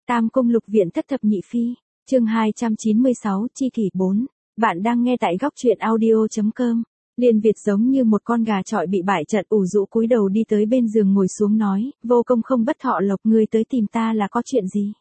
Tam Cung Lục Viện Thất Thập Nhị Phi, chương 296, chi kỷ 4. Bạn đang nghe tại góc truyện audio.com. Liên Việt giống như một con gà chọi bị bại trận, ủ rũ cúi đầu đi tới bên giường ngồi xuống nói, vô công không bất thọ lộc, ngươi tới tìm ta là có chuyện gì?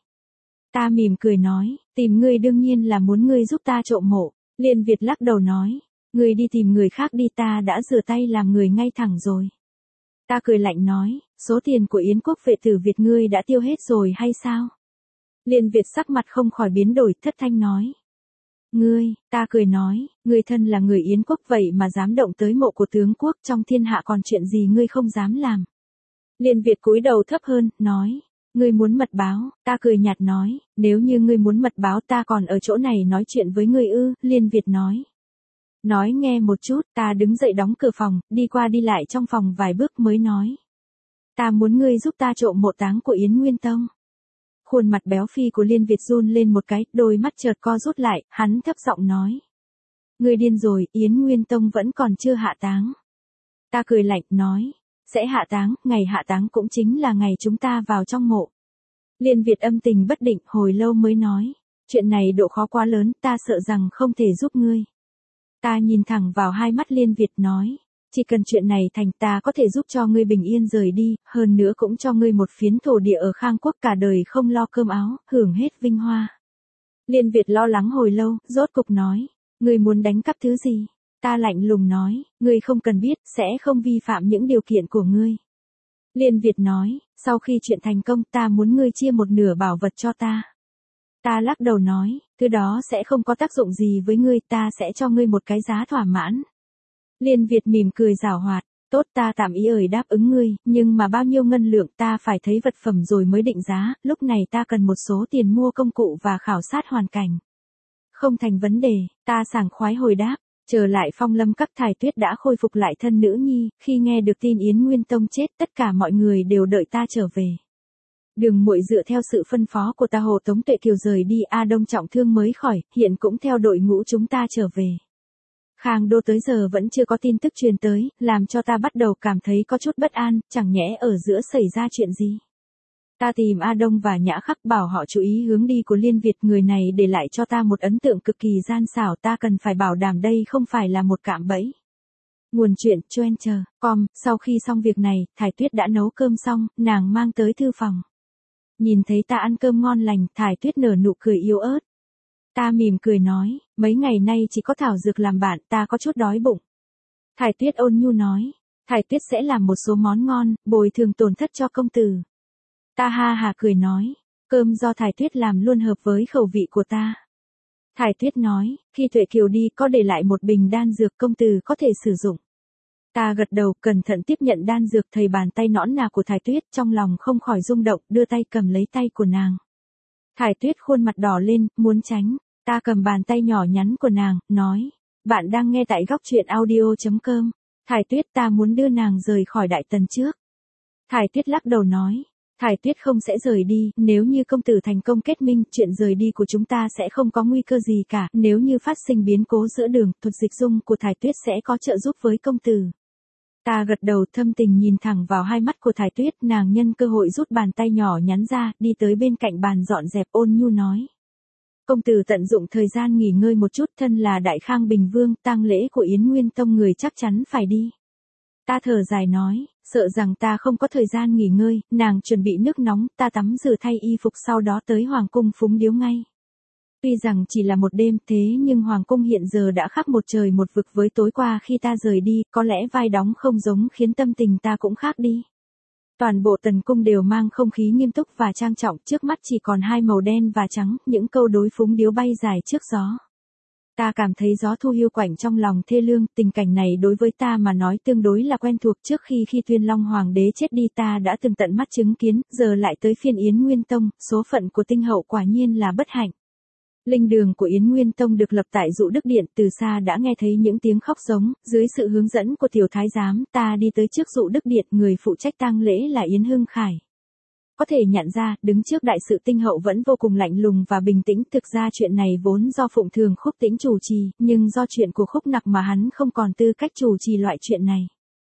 Ta mỉm cười nói, tìm ngươi đương nhiên là muốn ngươi giúp ta trộm mộ. Liên Việt lắc đầu nói, ngươi đi tìm người khác đi, ta đã rửa tay làm người ngay thẳng rồi. Ta cười lạnh nói, số tiền của Yến quốc vệ tử Việt ngươi đã tiêu hết rồi hay sao? Liên Việt sắc mặt không khỏi biến đổi, thất thanh nói. Ngươi, ta cười nói, ngươi thân là người Yến quốc vậy mà dám động tới mộ của tướng quốc, trong thiên hạ còn chuyện gì ngươi không dám làm. Liên Việt cúi đầu thấp hơn, nói, ngươi muốn mật báo, ta cười nhạt nói, nếu như ngươi muốn mật báo ta còn ở chỗ này nói chuyện với ngươi ư, Liên Việt nói. Nói nghe một chút, ta đứng dậy đóng cửa phòng, đi qua đi lại trong phòng vài bước mới nói. Ta muốn ngươi giúp ta trộm mộ táng của Yến Nguyên Tông. Khuôn mặt béo phi của Liên Việt run lên một cái, đôi mắt chợt co rút lại, hắn thấp giọng nói. Ngươi điên rồi, Yến Nguyên Tông vẫn còn chưa hạ táng. Ta cười lạnh, nói, sẽ hạ táng, ngày hạ táng cũng chính là ngày chúng ta vào trong mộ. Liên Việt âm tình bất định, hồi lâu mới nói, chuyện này độ khó quá lớn, ta sợ rằng không thể giúp ngươi. Ta nhìn thẳng vào hai mắt Liên Việt nói, chỉ cần chuyện này thành ta có thể giúp cho ngươi bình yên rời đi, hơn nữa cũng cho ngươi một phiến thổ địa ở Khang Quốc cả đời không lo cơm áo, hưởng hết vinh hoa. Liên Việt lo lắng hồi lâu, rốt cục nói, ngươi muốn đánh cắp thứ gì? Ta lạnh lùng nói, ngươi không cần biết, sẽ không vi phạm những điều kiện của ngươi. Liên Việt nói, sau khi chuyện thành công ta muốn ngươi chia một nửa bảo vật cho ta. Ta lắc đầu nói, thứ đó sẽ không có tác dụng gì với ngươi, ta sẽ cho ngươi một cái giá thỏa mãn. Liên Việt mỉm cười giảo hoạt, tốt, ta tạm ý đáp ứng ngươi, nhưng mà bao nhiêu ngân lượng ta phải thấy vật phẩm rồi mới định giá, lúc này ta cần một số tiền mua công cụ và khảo sát hoàn cảnh. Không thành vấn đề, ta sảng khoái hồi đáp. Trở lại Phong Lâm Các, Thải Tuyết đã khôi phục lại thân nữ nhi, khi nghe được tin Yến Nguyên Tông chết tất cả mọi người đều đợi ta trở về. Đường Muội dựa theo sự phân phó của ta hộ tống Tuệ Kiều rời đi, A Đông trọng thương mới khỏi, hiện cũng theo đội ngũ chúng ta trở về. Khang Đô tới giờ vẫn chưa có tin tức truyền tới, làm cho ta bắt đầu cảm thấy có chút bất an, chẳng nhẽ ở giữa xảy ra chuyện gì. Ta tìm A Đông và Nhã Khắc bảo họ chú ý hướng đi của Liên Việt, người này để lại cho ta một ấn tượng cực kỳ gian xảo, ta cần phải bảo đảm đây không phải là một cạm bẫy. Nguồn chuyện Choencher.com, sau khi xong việc này, Thải Tuyết đã nấu cơm xong, nàng mang tới thư phòng. Nhìn thấy ta ăn cơm ngon lành, Thải Tuyết nở nụ cười yếu ớt. Ta mỉm cười nói, mấy ngày nay chỉ có thảo dược làm bạn, ta có chút đói bụng. Thải Tuyết ôn nhu nói, Thải Tuyết sẽ làm một số món ngon, bồi thường tổn thất cho công tử. Ta ha hà cười nói, cơm do Thải Tuyết làm luôn hợp với khẩu vị của ta. Thải Tuyết nói, khi Tuệ Kiều đi có để lại một bình đan dược, công tử có thể sử dụng. Ta gật đầu, cẩn thận tiếp nhận đan dược, thấy bàn tay nõn nà của Thải Tuyết, trong lòng không khỏi rung động, đưa tay cầm lấy tay của nàng. Thải Tuyết khuôn mặt đỏ lên, muốn tránh, ta cầm bàn tay nhỏ nhắn của nàng, nói, bạn đang nghe tại góc truyện audio.com. Thải Tuyết, ta muốn đưa nàng rời khỏi Đại Tần trước. Thải Tuyết lắc đầu nói, Thải Tuyết không sẽ rời đi, nếu như công tử thành công kết minh, chuyện rời đi của chúng ta sẽ không có nguy cơ gì cả, nếu như phát sinh biến cố giữa đường, thuật dịch dung của Thải Tuyết sẽ có trợ giúp với công tử. Ta gật đầu, thâm tình nhìn thẳng vào hai mắt của Thải Tuyết, nàng nhân cơ hội rút bàn tay nhỏ nhắn ra, đi tới bên cạnh bàn dọn dẹp, ôn nhu nói. Công tử tận dụng thời gian nghỉ ngơi một chút, thân là Đại Khang Bình Vương, tang lễ của Yến Nguyên Tông người chắc chắn phải đi. Ta thở dài nói, sợ rằng ta không có thời gian nghỉ ngơi, nàng chuẩn bị nước nóng, ta tắm rửa thay y phục sau đó tới Hoàng cung phúng điếu ngay. Tuy rằng chỉ là một đêm thế nhưng Hoàng cung hiện giờ đã khác một trời một vực với tối qua khi ta rời đi, có lẽ vai đóng không giống khiến tâm tình ta cũng khác đi. Toàn bộ Tần cung đều mang không khí nghiêm túc và trang trọng, trước mắt chỉ còn hai màu đen và trắng, những câu đối phúng điếu bay dài trước gió. Ta cảm thấy gió thu hiu quạnh trong lòng thê lương, tình cảnh này đối với ta mà nói tương đối là quen thuộc, trước khi Tuyên Long Hoàng đế chết đi ta đã từng tận mắt chứng kiến, giờ lại tới phiên Yến Nguyên Tông, số phận của tinh hậu quả nhiên là bất hạnh. Linh đường của Yến Nguyên Tông được lập tại Dụ Đức Điện, từ xa đã nghe thấy những tiếng khóc giống, dưới sự hướng dẫn của tiểu thái giám, ta đi tới trước Dụ Đức Điện, người phụ trách tang lễ là Yến Hưng Khải. Có thể nhận ra, đứng trước đại sự tinh hậu vẫn vô cùng lạnh lùng và bình tĩnh, thực ra chuyện này vốn do Phụng Thường Khúc Tĩnh chủ trì, nhưng do chuyện của Khúc Nặc mà hắn không còn tư cách chủ trì loại chuyện này.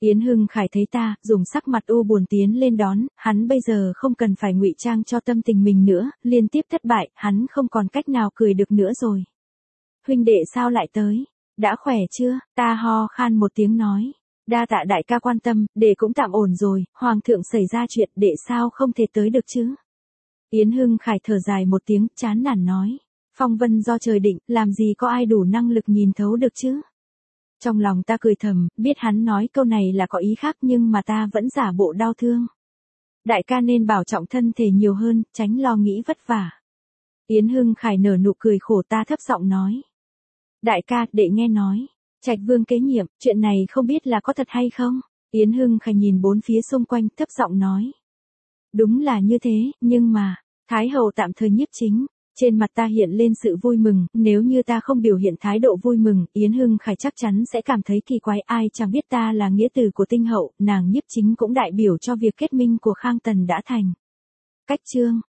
Yến Hưng Khải thấy ta, dùng sắc mặt u buồn tiến lên đón, hắn bây giờ không cần phải ngụy trang cho tâm tình mình nữa, liên tiếp thất bại, hắn không còn cách nào cười được nữa rồi. Huynh đệ sao lại tới? Đã khỏe chưa? Ta ho khan một tiếng nói. Đa tạ đại ca quan tâm, đệ cũng tạm ổn rồi, hoàng thượng xảy ra chuyện, đệ sao không thể tới được chứ? Yến Hưng Khải thở dài một tiếng, chán nản nói. Phong vân do trời định, làm gì có ai đủ năng lực nhìn thấu được chứ? Trong lòng ta cười thầm, biết hắn nói câu này là có ý khác nhưng mà ta vẫn giả bộ đau thương. Đại ca nên bảo trọng thân thể nhiều hơn, tránh lo nghĩ vất vả. Yến Hưng Khải nở nụ cười khổ, ta thấp giọng nói. Đại ca, đệ nghe nói. Trạch Vương kế nhiệm, chuyện này không biết là có thật hay không? Yến Hưng Khải nhìn bốn phía xung quanh, thấp giọng nói. Đúng là như thế, nhưng mà, Thái hậu tạm thời nhiếp chính. Trên mặt ta hiện lên sự vui mừng, nếu như ta không biểu hiện thái độ vui mừng, Yến Hưng Khải chắc chắn sẽ cảm thấy kỳ quái, ai chẳng biết ta là nghĩa tử của tinh hậu, nàng nhiếp chính cũng đại biểu cho việc kết minh của Khang Tần đã thành. Cách chương